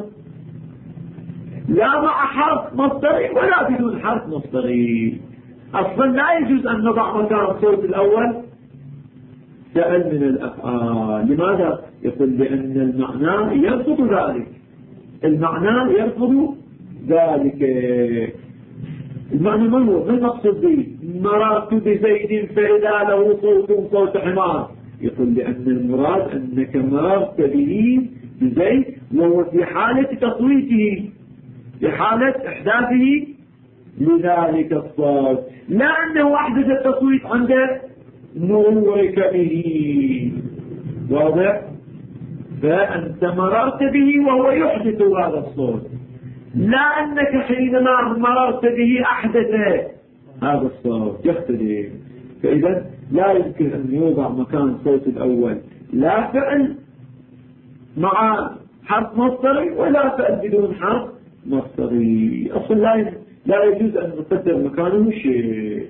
لا مع حرف مصدري ولا بدون حرف مصدري. أصلا لا يجوز أن نضع مكان صوت الأول فعل من الأفعال. لماذا؟ يقول لأن المعنى يرفض ذلك، المعنى يرفض ذلك. المعنى ما هو؟ ما المقصود به مررت بزيد فإذا له صوت حمار؟ يقول لأن المراد أنك مررت به بزيد وهو في حالة تصويته، في حالة إحداثه لذلك الصوت، لا أنه أحدث التصويت عند نورك به. واضح؟ فأنت مررت به وهو يحدث هذا الصوت، لا أنك حينما مررت به أحدث هذا الصوت، يختلف. فإذا لا يمكن أن يوضع مكان صوت الأول لا فعل مع حرف مصدري ولا فعل بدون حرف مصدري. أصلا لا يجوز أن نقدر مكانه شيء.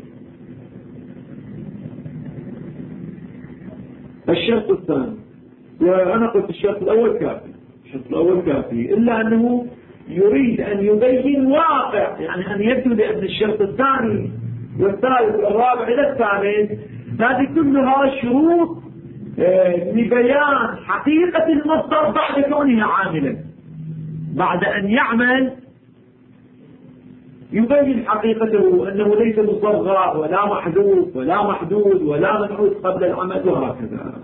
الشرط الثاني، وأنا قلت الشرط الأول كافي، الشرط الأول كافي، إلا أنه يريد أن يبين واقع، يعني أن يبدو لأن الشرط الثاني والثالث والرابع إلى الثالث هذه كلها شروط لبيان حقيقة المصدر بعد كونه عاملا. بعد أن يعمل يبين حقيقته أنه ليس مصغر ولا محذوف ولا محدود ولا منعوت قبل العمل وهكذا.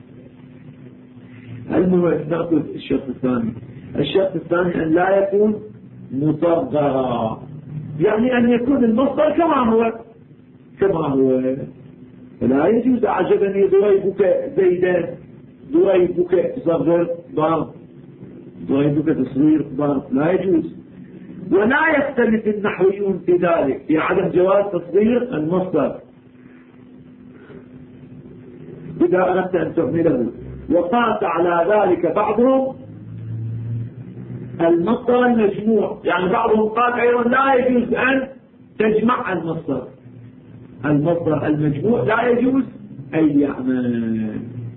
المهم نأخذ الشرط الثاني. الشرط الثاني أن لا يكون مصغرا، يعني أن يكون المصدر كما هو فلا يجوز أعجبني ضريبك زيدا، ضريبك تصغر ضرب، ضريبك تصغير ضرب، لا يجوز. ولا يختلف النحويون في ذلك، في عدم جواز تصغير المصدر إذا أردت أن تهمله. وقاس على ذلك بعضهم المصدر المجموع، يعني بعضهم قال أيضا لا يجوز أن تجمع المصدر المجموع، لا يجوز أن يعمل.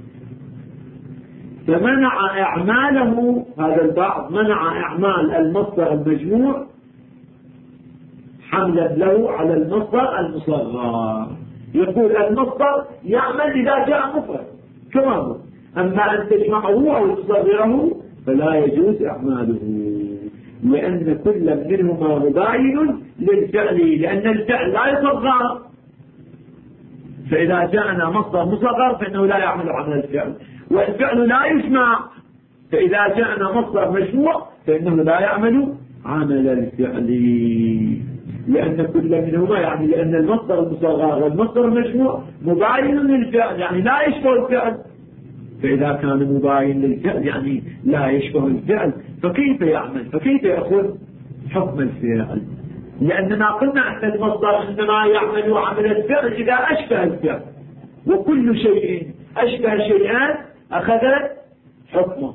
فمنع إعماله، هذا البعض منع إعمال المصدر المجموع حملا له على المصدر المصغر. يقول المصدر يعمل إذا جاء مفرد كما هو، أما أن تجمعه أو تصغره فلا يجوز إعماله، لأن كل منهما مباين للفعل، لأن الفعل لا يصغر، فإذا جاءنا مصدر مصغر فإنه لا يعمل عمل الفعل، والفعل لا يجمع، فإذا جاءنا مصدر مجموع فإنه لا يعمل عمل الفعل، لأن كل منهما يعني لأن المصدر المصغر والمصدر المجموع مباين للفعل، يعني لا يشبه الفعل، فإذا كان مباين للفعل يعني لا يشبه الفعل، فكيف يعمل؟ فكيف يأخذ حكم الفعل؟ لأننا قلنا أن المصدر إنما يعمل عمل الفعل إذا أشبه الفعل، وكل شيء أشبه شيئان أخذ حكمه.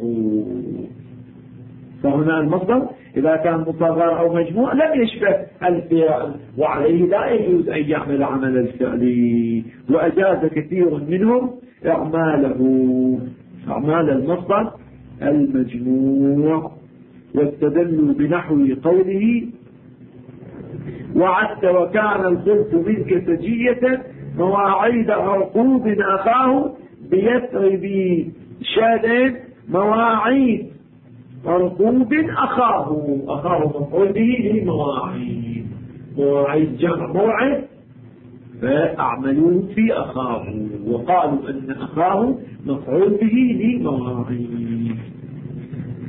فهنا المصدر إذا كان مصغر أو مجموع لم يشبه الفعل، وعليه لا يجوز أن يعمل عمل الفعل. وأجاز كثير منهم أعمال المصدر المجموع، واستدلوا بنحو قوله وعدت وكان الخلف منك سجية مواعيد عقوب أخاه بيثرب شاد مواعيد عقوب أخاه مفعول به لمواعيد، مواعيد جمع موعد فأعملوا في أخاه، وقالوا أن أخاه مفعول به لمواعيد.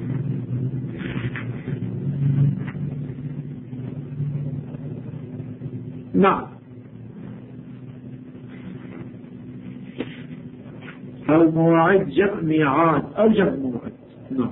نعم. أو مواعيد جمع ميعاد أو جمع موعد. نعم.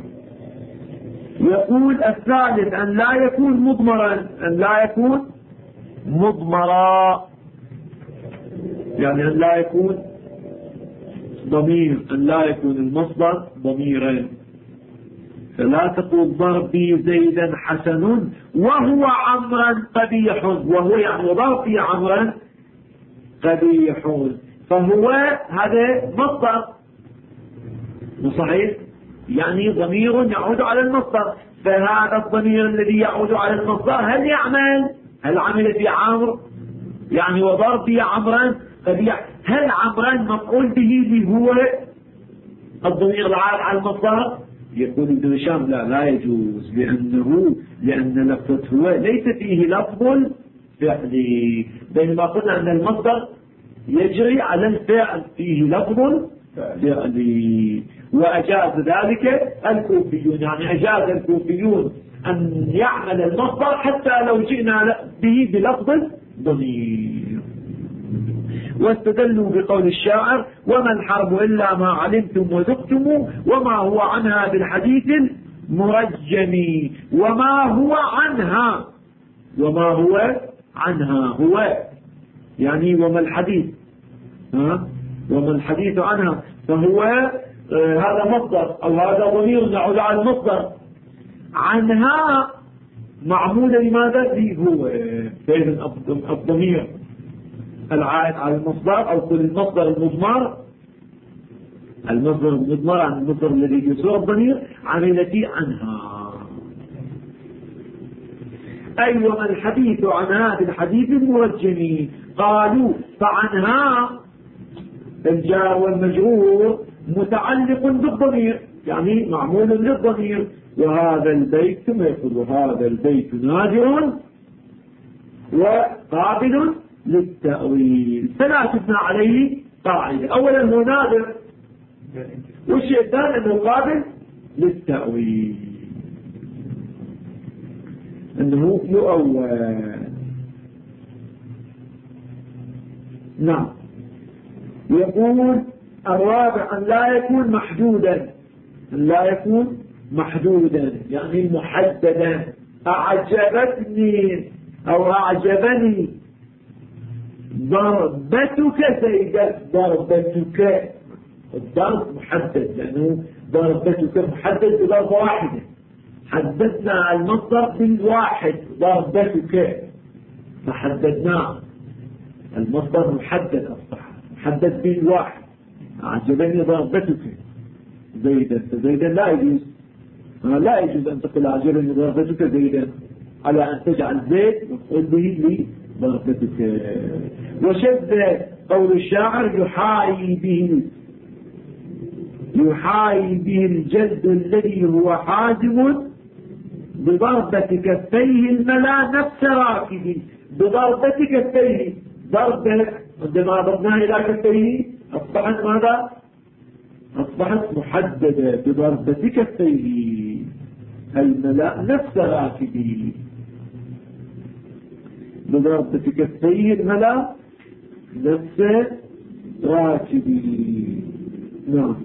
يقول الثالث أن لا يكون مضمرا، أن لا يكون مضمرا يعني أن لا يكون ضمير، أن لا يكون المصدر ضميرا. فلا تقول ضربي زيدا حسن وهو عمرا قبيح، وهو يعني ضربي عمرا قبيح، فهو هذا مصدر صحيح، يعني ضمير يعود على المصدر. فهذا الضمير الذي يعود على المصدر هل عمل في عمرو؟ يعني وضربي عمرا قبيح، هل عمرا مفعول به اللي هو الضمير العائد على المصدر؟ يقول ابن هشام لا يجوز، لأن لفظة هو ليس فيه لفظ الفعل، بينما قلنا أن المصدر يجري على الفعل فيه لفظ الفعل. وأجاز ذلك الكوفيون، يعني أجاز الكوفيون أن يعمل المصدر حتى لو جئنا به بلفظ الضمير. واستدلوا بقول الشاعر وما الحرب إلا ما علمتم وذقتم وما هو عنها بالحديث المرجم. وما هو عنها هو يعني وما الحديث وما الحديث عنها، فهو هذا مصدر أو هذا ضمير يعود على المصدر. عنها معمولة لماذا؟ هو فإذن الضمير العائد على المصدر أو كل المصدر المضمر عن المصدر الذي يصير الضمير عملتي عنها. أي وما الحديث عنها بالحديث المرجم. قالوا فعنها الجار والمجرور متعلق بالضمير، يعني معمول للضمير. وهذا البيت ثم يقول وهذا البيت نادر وقابل للتأويل. فلا تبنى عليه قاعدة. أولا هو نادر، والشيء الثاني أنه قابل للتأويل، أنه يؤول. نعم. يقول الرابع أن لا يكون محدودا، يعني محددا. أعجبتني أو أعجبني ضربتك زيدا. ضربتك الضرب محدد، لأنه ضربتك محدد بضربة واحدة. حددنا المصدر بالواحد ضربتك، فحددناه المصدر محدد، أصبح محدد بالواحد. أعجبني ضربتك زيدا، فزيدا لا يجوز أن تقول أعجبني ضربتك زيدا على أن تجعل زيد مفعول به لضربتك. وشذ قول الشاعر يحايي به الجلد الذي هو حازم بضربة كفيه الملا نفس راكب. بضربة كفيه، ضربة عندما ضربناها إلى كفيه أصبحت ماذا؟ أصبحت محددة. بضربة كفيه الملا نفس راكب. بضربة كفيه الملا نفس راكب. نعم.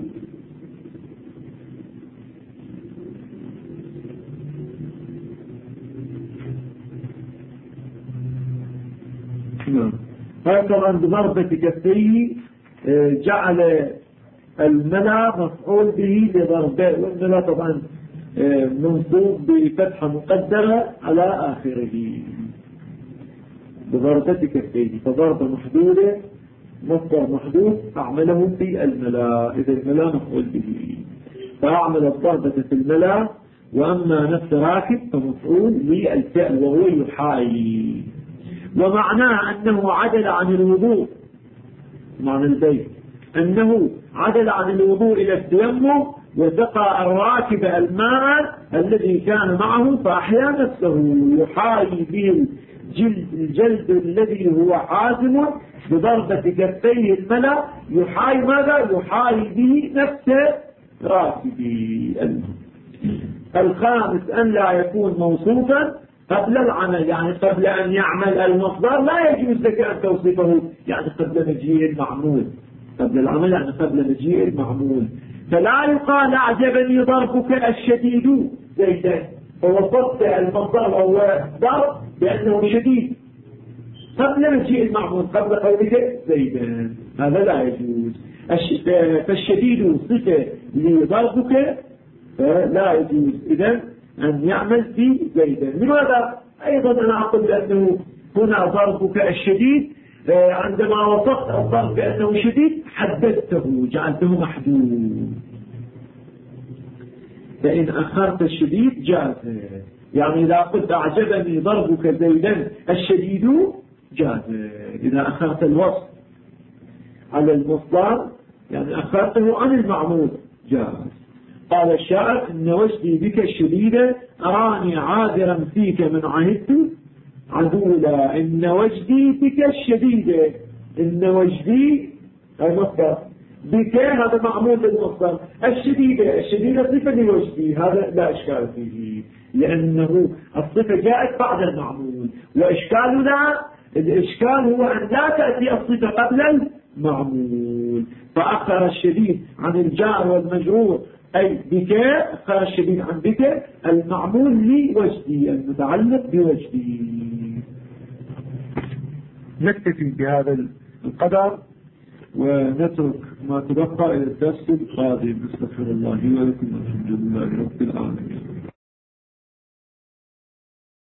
طبعا بضربة كفيه جعل الملا مفعول به لضربه، والملا طبعا منصوب بفتحة مقدرة على آخره. بضربة كفيه، فضربة محدودة مصدر محدود أعمله في الملا، إذا الملا مفعول به فأعمل الضربة في الملا. وأما نفس راكب فمفعول للفعل وهو يحايي. ومعناه أنه عدل عن الوضوء، معنى البيت أنه عدل عن الوضوء إلى التيمم وسقى الراكب الماء الذي كان معه فأحيا نفسه. يحايي به الجلد الذي هو حازم بضربة كفيه الملا. يحايي ماذا؟ يحايي به نفس راكبه. الخامس أن لا يكون موصوفا قبل العمل، يعني قبل أن يعمل المصدر لا يجوز لك أن توصفه، يعني قبل مجيء المعمول. قبل العمل يعني قبل مجيء المعمول. فلا يقال أعجبني ضربك الشديد زيدا، فوصفت المصدر وهو ضرب بأنه شديد قبل مجيء المعمول، قبل قولك زيدا، هذا لا يجوز. فالشديد صفة لضربك لا يجوز إذن أن يعمل في زيدا. لماذا؟ أيضا أنا أقول بأنه هنا ضربك الشديد، عندما وصفت الضرب بأنه شديد حددته، جعلته محدود. فإن أخرت الشديد جاز، يعني إذا قلت أعجبني ضربك زيدا الشديد جاز. إذا أخرت الوصف على المصدر يعني أخرته عن المعمول جاز. قال الشاعر إن وجدي بك الشديدة أراني عاذرا فيك من عهدت عدولا. إن وجدي بك الشديدة، إن وجدي المصدر، بك هذا معمول بالمصدر، الشديدة صفة لوجدي، هذا لا إشكال فيه لأنه الصفة جاءت بعد المعمول. وإشكالنا الإشكال هو أن لا تأتي الصفة قبل المعمول، فأخر الشديد عن الجار والمجرور أي بك، أخر الشديد عن بك المعمول لوجدي المتعلق بوجدي. نكتفي بهذا القدر ونترك ما تبقى إلى الدرس القادم. نستغفر الله ولكم والحمد لله رب العالمين.